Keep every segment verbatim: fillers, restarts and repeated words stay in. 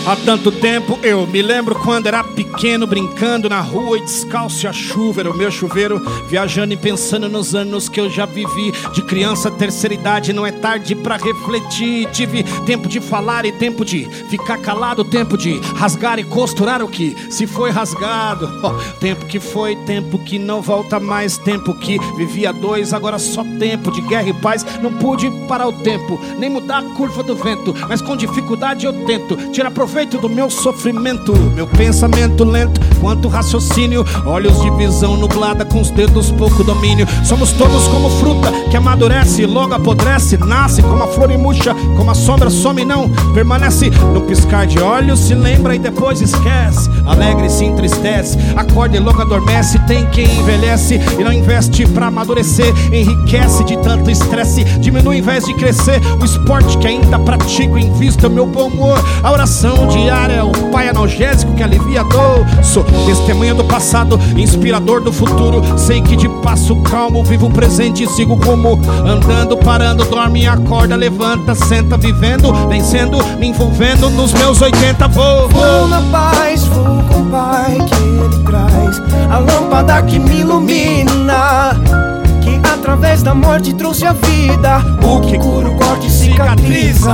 Há tanto tempo eu me lembro quando era pequeno, brincando na rua e descalço, a chuva era o meu chuveiro, viajando e pensando nos anos que eu já vivi. De criança, terceira idade, não é tarde pra refletir. Tive tempo de falar e tempo de ficar calado, tempo de rasgar e costurar o que se foi rasgado. Oh, tempo que foi, tempo que não volta mais, tempo que vivia dois, agora só tempo de guerra e paz. Não pude parar o tempo, nem mudar a curva do vento, mas com dificuldade eu tento tirar proveito do meu sofrimento. Meu pensamento lento quanto raciocínio, olhos de visão nublada, com os dedos pouco domínio. Somos todos como fruta que amadurece, logo apodrece, nasce como a flor e murcha, como a sombra some e não permanece. No piscar de olhos se lembra e depois esquece, alegre se entristece, acorda e logo adormece. Tem quem envelhece e não investe pra amadurecer, enriquece de tanto estresse, diminui em vez de crescer. O esporte que ainda pratico, invista o meu bom humor. A oração diária é o pai analgésico que alivia a dor. Sou testemunha do passado, inspirador do futuro. Sei que de passo calmo vivo o presente e sigo rumo. Andando, parando, dorme e acorda, levanta, senta, vivendo, vencendo, me envolvendo nos meus oitenta. Vou, vou na paz, vou com o Pai que Ele traz, a lâmpada que me ilumina, que através da morte trouxe a vida, o que cura o corte e cicatriza.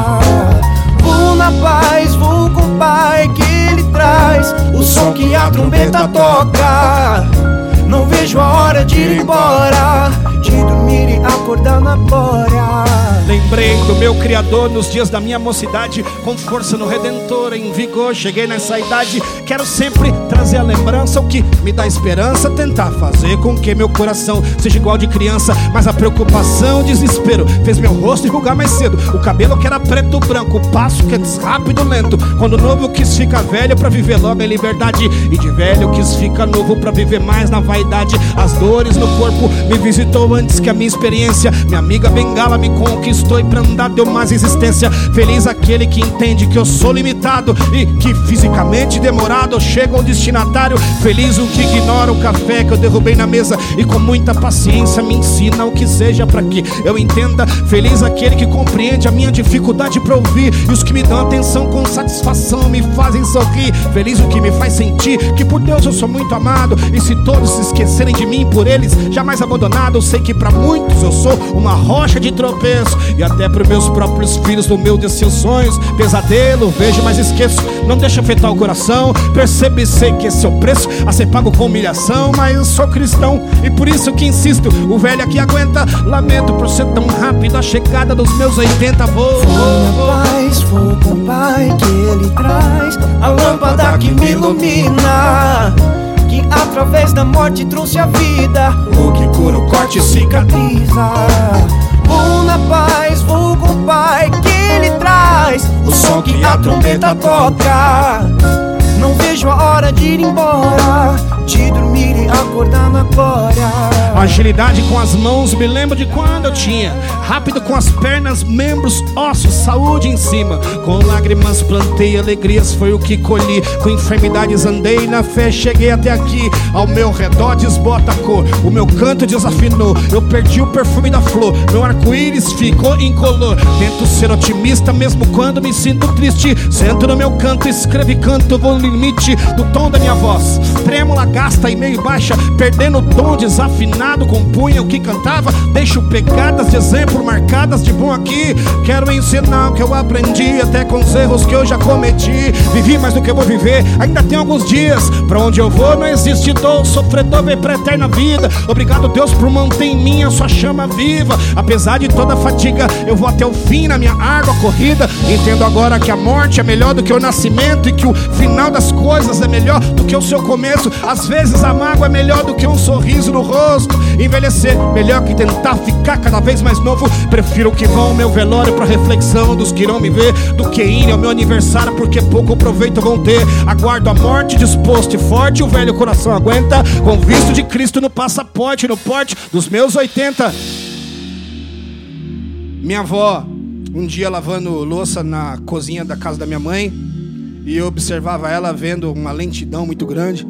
Vou na paz, vou com o Pai que Ele traz, o som que a trombeta toca. Não vejo a hora de ir embora, de dormir e acordar na glória. Lembrei do meu Criador nos dias da minha mocidade, com força no Redentor, em vigor, cheguei nessa idade. Quero sempre trazer a lembrança, o que me dá esperança, tentar fazer com que meu coração seja igual de criança. Mas a preocupação, o desespero, fez meu rosto enrugar mais cedo. O cabelo que era preto branco, o passo que é rápido, lento. Quando o novo quis ficar velho pra viver logo em liberdade, e de velho quis ficar novo pra viver mais na vaidade. As dores no corpo me visitou antes que a minha experiência. Minha amiga bengala me conquistou e pra andar deu mais existência. Feliz aquele que entende que eu sou limitado e que fisicamente demorado eu chego ao destinatário. Feliz o que ignora o café que eu derrubei na mesa e com muita paciência me ensina o que seja pra que eu entenda. Feliz aquele que compreende a minha dificuldade pra ouvir, e os que me dão atenção com satisfação me fazem sorrir. Feliz o que me faz sentir que por Deus eu sou muito amado, e se todos se esquecerem de mim, por eles jamais abandonado. Eu sei que pra muitos eu sou uma rocha de tropeço, e até pros meus próprios filhos no meu desses sonhos pesadelo vejo, mas esqueço, não deixa afetar o coração. Percebo e sei que esse é o preço a ser pago com humilhação, mas eu sou cristão e por isso que insisto, o velho aqui aguenta. Lamento por ser tão rápido a chegada dos meus oitenta. Vou, vou na paz, vou com o Pai que Ele traz, a lâmpada que me ilumina, que através da morte trouxe a vida, o que cura o corte e cicatriza. Vou na paz, vou com o Pai que Ele traz, o som que a trombeta toca. Não vejo a hora de ir embora, de dormir e acordar na glória. Agilidade com as mãos, me lembro de quando eu tinha. Rápido com as pernas, membros, ossos, saúde em cima. Com lágrimas plantei alegrias, foi o que colhi. Com enfermidades andei, na fé cheguei até aqui. Ao meu redor desbota a cor, o meu canto desafinou. Eu perdi o perfume da flor, meu arco-íris ficou incolor. Tento ser otimista mesmo quando me sinto triste. Sento no meu canto, escrevo e canto, vou no limite do tom da minha voz. Trêmula, gasta e meio baixa, perdendo o tom desafinado. Compunha o que cantava, deixo pegadas de exemplo marcadas de bom aqui. Quero ensinar o que eu aprendi, até com os erros que eu já cometi. Vivi mais do que eu vou viver, ainda tem alguns dias. Pra onde eu vou não existe dor, sofredor vem pra eterna vida. Obrigado Deus por manter em mim a sua chama viva. Apesar de toda a fadiga, eu vou até o fim na minha árdua corrida. Entendo agora que a morte é melhor do que o nascimento, e que o final das coisas é melhor do que o seu começo. Às vezes a mágoa é melhor do que um sorriso no rosto. Envelhecer melhor que tentar ficar cada vez mais novo. Prefiro que vão ao meu velório pra reflexão dos que irão me ver, do que ir ao meu aniversário, porque pouco proveito vão ter. Aguardo a morte disposto e forte, o velho coração aguenta, com visto de Cristo no passaporte, no porte dos meus oitenta. Minha avó, um dia lavando louça na cozinha da casa da minha mãe, e eu observava ela vendo uma lentidão muito grande.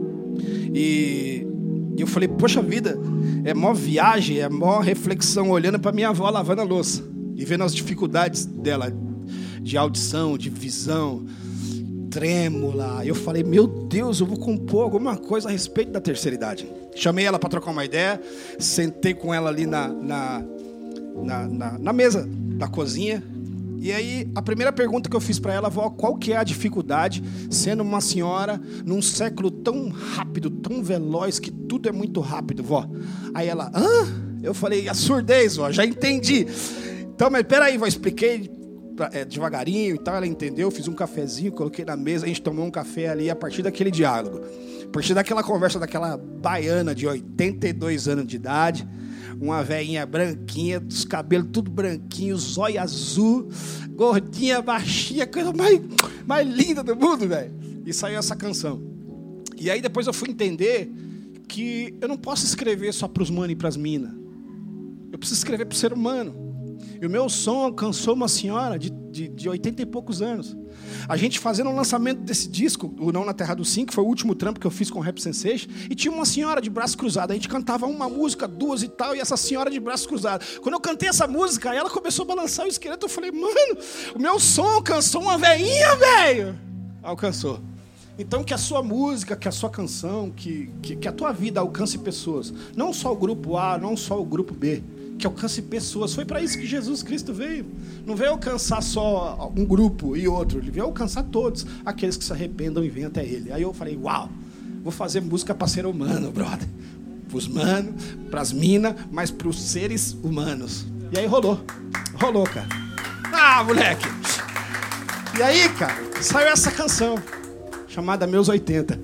E eu falei, poxa vida, é mó viagem, é mó reflexão, olhando para minha avó lavando a louça e vendo as dificuldades dela de audição, de visão. trêmula. Eu falei, meu Deus, eu vou compor alguma coisa a respeito da terceira idade. Chamei ela para trocar uma ideia, sentei com ela ali na, na, na, na, na mesa da cozinha. E aí, a primeira pergunta que eu fiz para ela, vó, qual que é a dificuldade sendo uma senhora num século tão rápido, tão veloz, que tudo é muito rápido, vó? Aí ela, hã? Eu falei, a surdez, vó, já entendi. Então, mas peraí, vó, expliquei é, devagarinho e tal, ela entendeu, fiz um cafezinho, coloquei na mesa, a gente tomou um café ali a partir daquele diálogo. A partir daquela conversa daquela baiana de oitenta e dois anos de idade, uma velhinha branquinha, os cabelos tudo branquinho, zóio azul, gordinha, baixinha, coisa mais, mais linda do mundo, velho. E saiu essa canção. E aí depois eu fui entender que eu não posso escrever só para os manos e para as minas. Eu preciso escrever para o ser humano. E o meu som alcançou uma senhora de, de, de oitenta e poucos anos. A gente fazendo o lançamento desse disco, o Não na Terra do Sim, que foi o último trampo que eu fiz com o Rap Sensation, e tinha uma senhora de braço cruzado. A gente cantava uma música, duas e tal, e essa senhora de braço cruzado. Quando eu cantei essa música, ela começou a balançar o esqueleto. Eu falei, mano, o meu som alcançou uma velhinha, velho. Alcançou. Então que a sua música, que a sua canção, que, que, que a tua vida alcance pessoas. Não só o grupo A, não só o grupo B. Que alcance pessoas. Foi para isso que Jesus Cristo veio. Não veio alcançar só um grupo e outro. Ele veio alcançar todos, aqueles que se arrependam e vêm até Ele. Aí eu falei, uau, vou fazer música para ser humano, brother. Para os manos, para as minas, mas para os seres humanos. E aí rolou. Rolou, cara. Ah, moleque. E aí, cara, saiu essa canção, chamada Meus oitenta.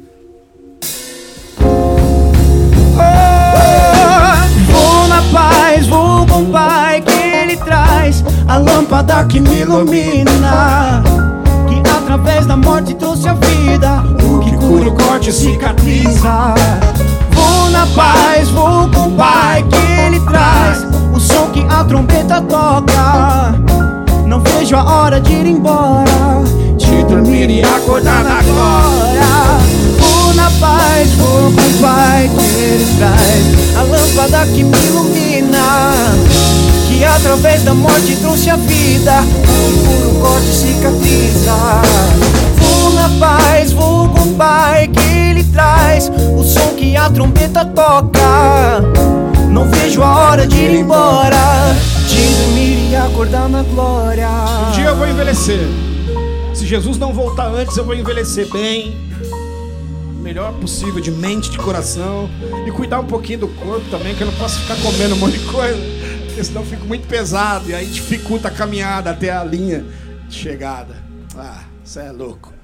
Vou na paz, vou com o Pai que Ele traz, a lâmpada que me ilumina, que através da morte trouxe a vida, o que cura o corte e cicatriza. Vou na paz, vou com o Pai que Ele traz, o som que a trombeta toca. Não vejo a hora de ir embora, de dormir e acordar na glória. Vou na paz, vou com o Pai que Ele traz, a lâmpada que me ilumina, que através da morte trouxe a vida, o puro corte cicatriza. Vou na paz, vou com o Pai que Ele traz, o som que a trombeta toca. Não vejo a hora de ir embora, de dormir e acordar na glória. Um dia eu vou envelhecer. Se Jesus não voltar antes, eu vou envelhecer bem, o melhor possível, de mente, de coração, e cuidar um pouquinho do corpo também, que eu não posso ficar comendo um monte de coisa, porque senão eu fico muito pesado e aí dificulta a caminhada até a linha de chegada. Ah, você é louco.